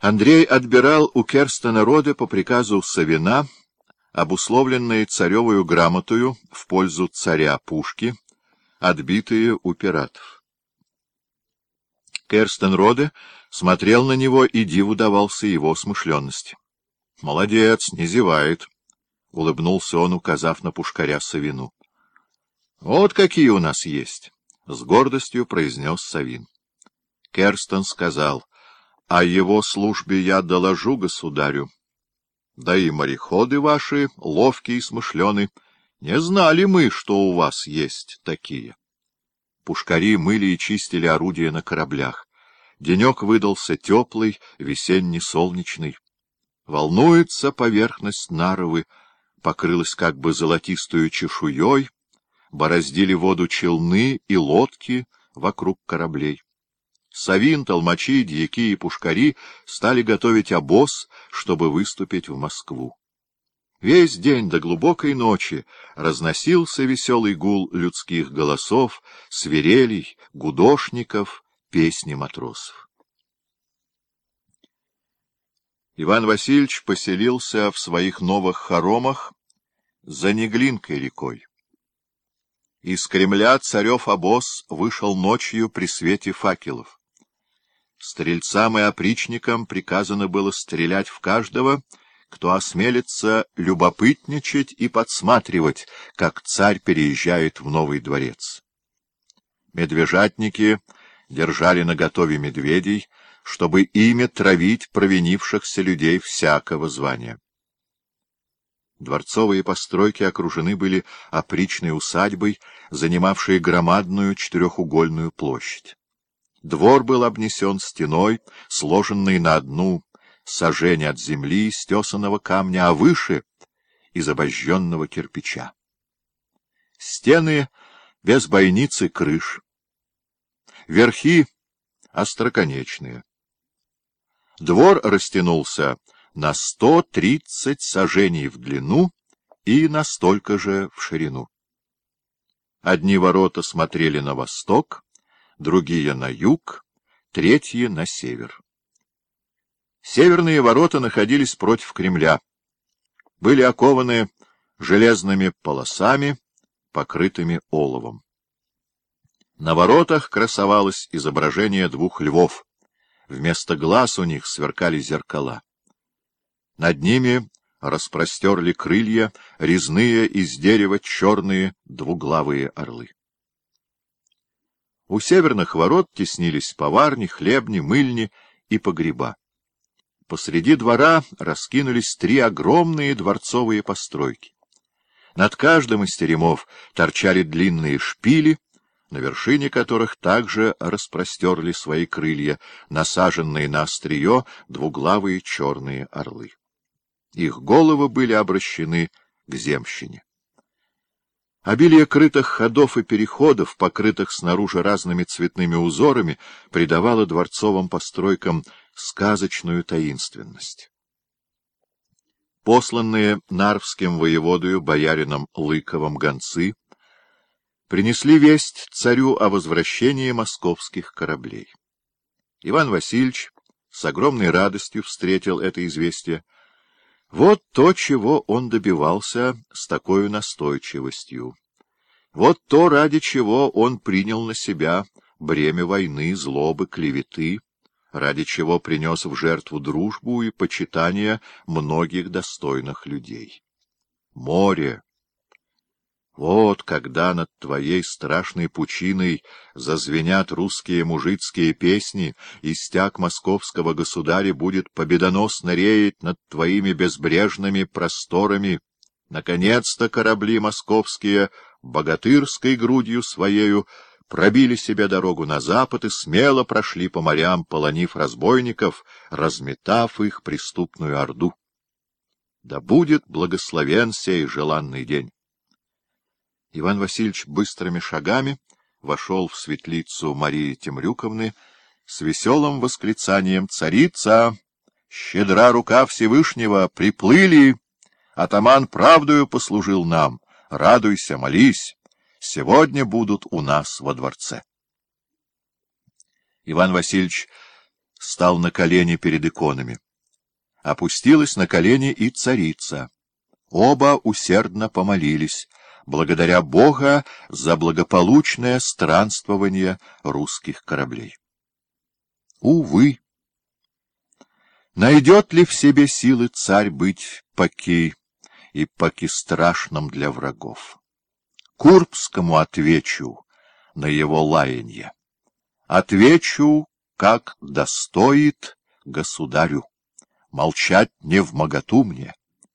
Андрей отбирал у Керстена роды по приказу Савина, обусловленные царевою грамотою в пользу царя пушки, отбитые у пиратов. Керстен роды смотрел на него, и диву давался его смышленности. — Молодец, не зевает, — улыбнулся он, указав на пушкаря Савину. — Вот какие у нас есть, — с гордостью произнес Савин. Керстен сказал: — о его службе я доложу государю. Да и мореходы ваши, ловкие и смышлены, не знали мы, что у вас есть такие. Пушкари мыли и чистили орудия на кораблях. Денек выдался теплый, весенне-солнечный. Волнуется поверхность Наровы, покрылась как бы золотистую чешуей, бороздили воду челны и лодки вокруг кораблей. Савин, толмачи, дьяки и пушкари стали готовить обоз, чтобы выступить в Москву. Весь день до глубокой ночи разносился веселый гул людских голосов, свирелей, гудошников, песни матросов. Иван Васильевич поселился в своих новых хоромах за Неглинкой рекой. Из Кремля царев обоз вышел ночью при свете факелов. Стрельцам и опричникам приказано было стрелять в каждого, кто осмелится любопытничать и подсматривать, как царь переезжает в новый дворец. Медвежатники держали наготове медведей, чтобы ими травить провинившихся людей всякого звания. Дворцовые постройки окружены были опричной усадьбой, занимавшей громадную четырехугольную площадь. Двор был обнесен стеной, сложенной на одну сажень от земли из тесаного камня, а выше — из обожженного кирпича. Стены без бойницы крыш, верхи остроконечные. Двор растянулся на 130 саженей в длину и на столько же в ширину. Одни ворота смотрели на восток, другие — на юг, третьи — на север. Северные ворота находились против Кремля, были окованы железными полосами, покрытыми оловом. На воротах красовалось изображение двух львов, вместо глаз у них сверкали зеркала. Над ними распростерли крылья резные из дерева черные двуглавые орлы. У северных ворот теснились поварни, хлебни, мыльни и погреба. Посреди двора раскинулись 3 огромные дворцовые постройки. Над каждым из теремов торчали длинные шпили, на вершине которых также распростерли свои крылья, насаженные на острие двуглавые черные орлы. Их головы были обращены к земщине. Обилие крытых ходов и переходов, покрытых снаружи разными цветными узорами, придавало дворцовым постройкам сказочную таинственность. Посланные нарвским воеводою боярином Лыковым гонцы принесли весть царю о возвращении московских кораблей. Иван Васильевич с огромной радостью встретил это известие. Вот то, чего он добивался с такой настойчивостью. Вот то, ради чего он принял на себя бремя войны, злобы, клеветы, ради чего принес в жертву дружбу и почитание многих достойных людей. Море! Вот когда над твоей страшной пучиной зазвенят русские мужицкие песни, и стяг московского государя будет победоносно реять над твоими безбрежными просторами, наконец-то корабли московские богатырской грудью своею пробили себе дорогу на запад и смело прошли по морям, полонив разбойников, разметав их преступную орду. Да будет благословен сей желанный день! Иван Васильевич быстрыми шагами вошел в светлицу Марии Темрюковны с веселым восклицанием: «Царица! Щедра рука Всевышнего! Приплыли! Атаман правдою послужил нам! Радуйся, молись! Сегодня будут у нас во дворце!» Иван Васильевич стал на колени перед иконами. Опустилась на колени и царица. Оба усердно помолились, благодаря Бога за благополучное странствование русских кораблей. Увы! Найдет ли в себе силы царь быть паки и паки страшным для врагов? Курбскому отвечу на его лаянье. Отвечу, как достоит государю. Молчать невмоготу мне.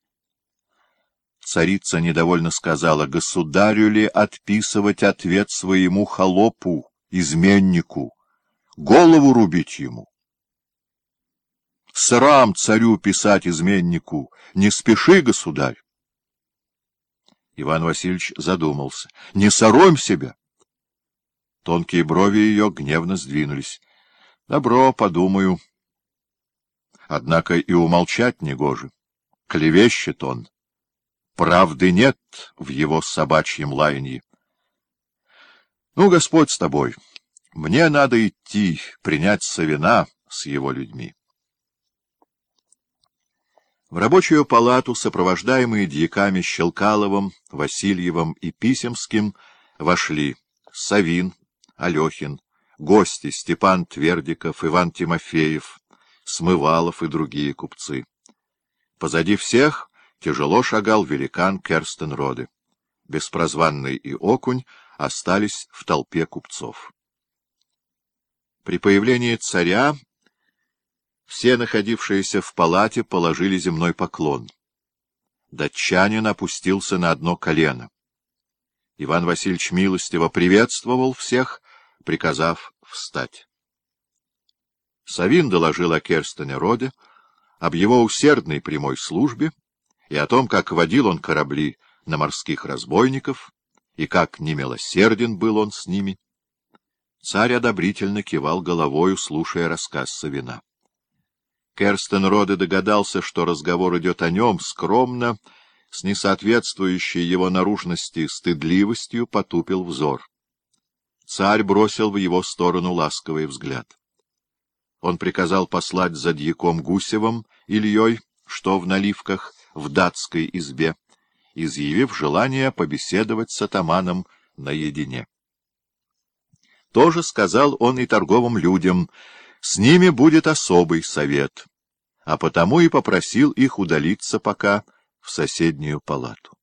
Царица недовольно сказала: государю ли отписывать ответ своему холопу, изменнику, голову рубить ему? Срам царю писать изменнику, не спеши, государь. Иван Васильевич задумался. Не соромь себя. Тонкие брови ее гневно сдвинулись. Добро, подумаю. Однако и умолчать негоже. Клевещет он. Правды нет в его собачьем лаянье. Ну, Господь с тобой. Мне надо идти, принять Савина с его людьми. В рабочую палату, сопровождаемые дьяками Щелкаловым, Васильевым и Писемским, вошли Савин, Алехин, гости Степан Твердиков, Иван Тимофеев, Смывалов и другие купцы. Позади всех тяжело шагал великан Керстенроде. Беспрозванный и Окунь остались в толпе купцов. При появлении царя все находившиеся в палате положили земной поклон. Датчанин опустился на одно колено. Иван Васильевич милостиво приветствовал всех, приказав встать. Савин доложил о Керстенроде, об его усердной прямой службе и о том, как водил он корабли на морских разбойников и как немилосерден был он с ними. Царь одобрительно кивал головою, слушая рассказ Савина. Керстенроде догадался, что разговор идет о нем, скромно, с несоответствующей его наружности стыдливостью потупил взор. Царь бросил в его сторону ласковый взгляд. Он приказал послать за дьяком Гусевым Ильей, что в наливках, в датской избе, изъявив желание побеседовать с атаманом наедине. Тоже сказал он и торговым людям: с ними будет особый совет, а потому и попросил их удалиться пока в соседнюю палату.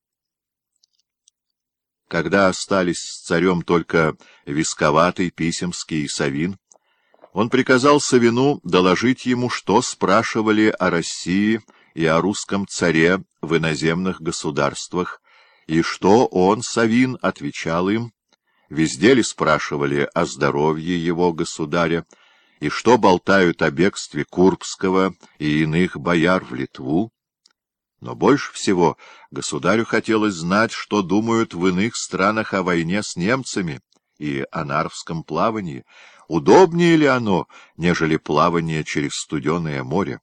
Когда остались с царем только Висковатый, Писемский и Савин, он приказал Савину доложить ему, что спрашивали о России и о русском царе в иноземных государствах, и что он, Савин, отвечал им, везде ли спрашивали о здоровье его государя, и что болтают о бегстве Курбского и иных бояр в Литву. Но больше всего государю хотелось знать, что думают в иных странах о войне с немцами и о Нарвском плавании. Удобнее ли оно, нежели плавание через студеное море?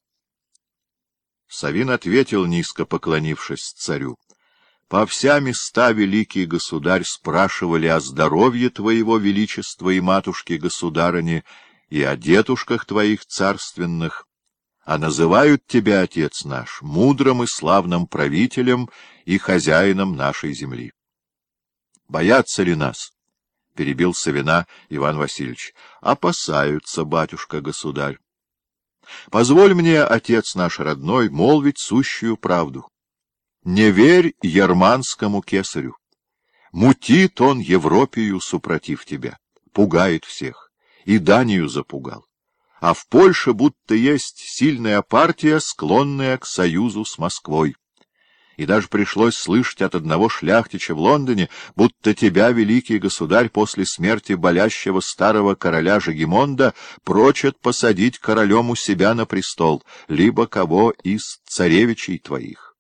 Савин ответил, низко поклонившись царю: «По вся места, великий государь, спрашивали о здоровье твоего величества и матушки-государыни, и о дедушках твоих царственных, а называют тебя, отец наш, мудрым и славным правителем и хозяином нашей земли. Боятся ли нас?» — перебил Савина Иван Васильевич. — Опасаются, батюшка-государь. Позволь мне, отец наш родной, молвить сущую правду. Не верь ерманскому кесарю. Мутит он Европею супротив тебя, пугает всех, и Данию запугал. А в Польше будто есть сильная партия, склонная к союзу с Москвой. И даже пришлось слышать от одного шляхтича в Лондоне, будто тебя, великий государь, после смерти болящего старого короля Жегемонда прочат посадить королем у себя на престол, либо кого из царевичей твоих.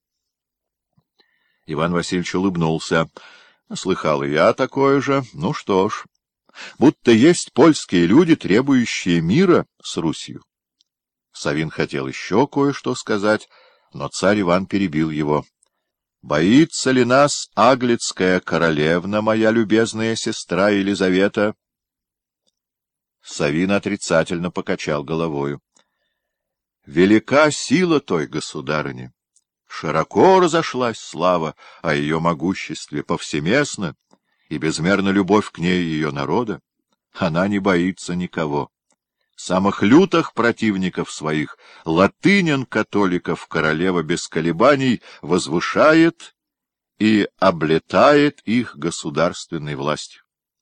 Иван Васильевич улыбнулся. Слыхал и я такое же. Ну что ж, будто есть польские люди, требующие мира с Русью. Савин хотел еще кое-что сказать, но царь Иван перебил его. Боится ли нас аглицкая королевна, моя любезная сестра Елизавета? Савин отрицательно покачал головою. Велика сила той государыни. Широко разошлась слава о ее могуществе повсеместно, и безмерна любовь к ней ее народа. Она не боится никого. Самых лютых противников своих, латынин католиков, королева без колебаний возвышает и облетает их государственной властью.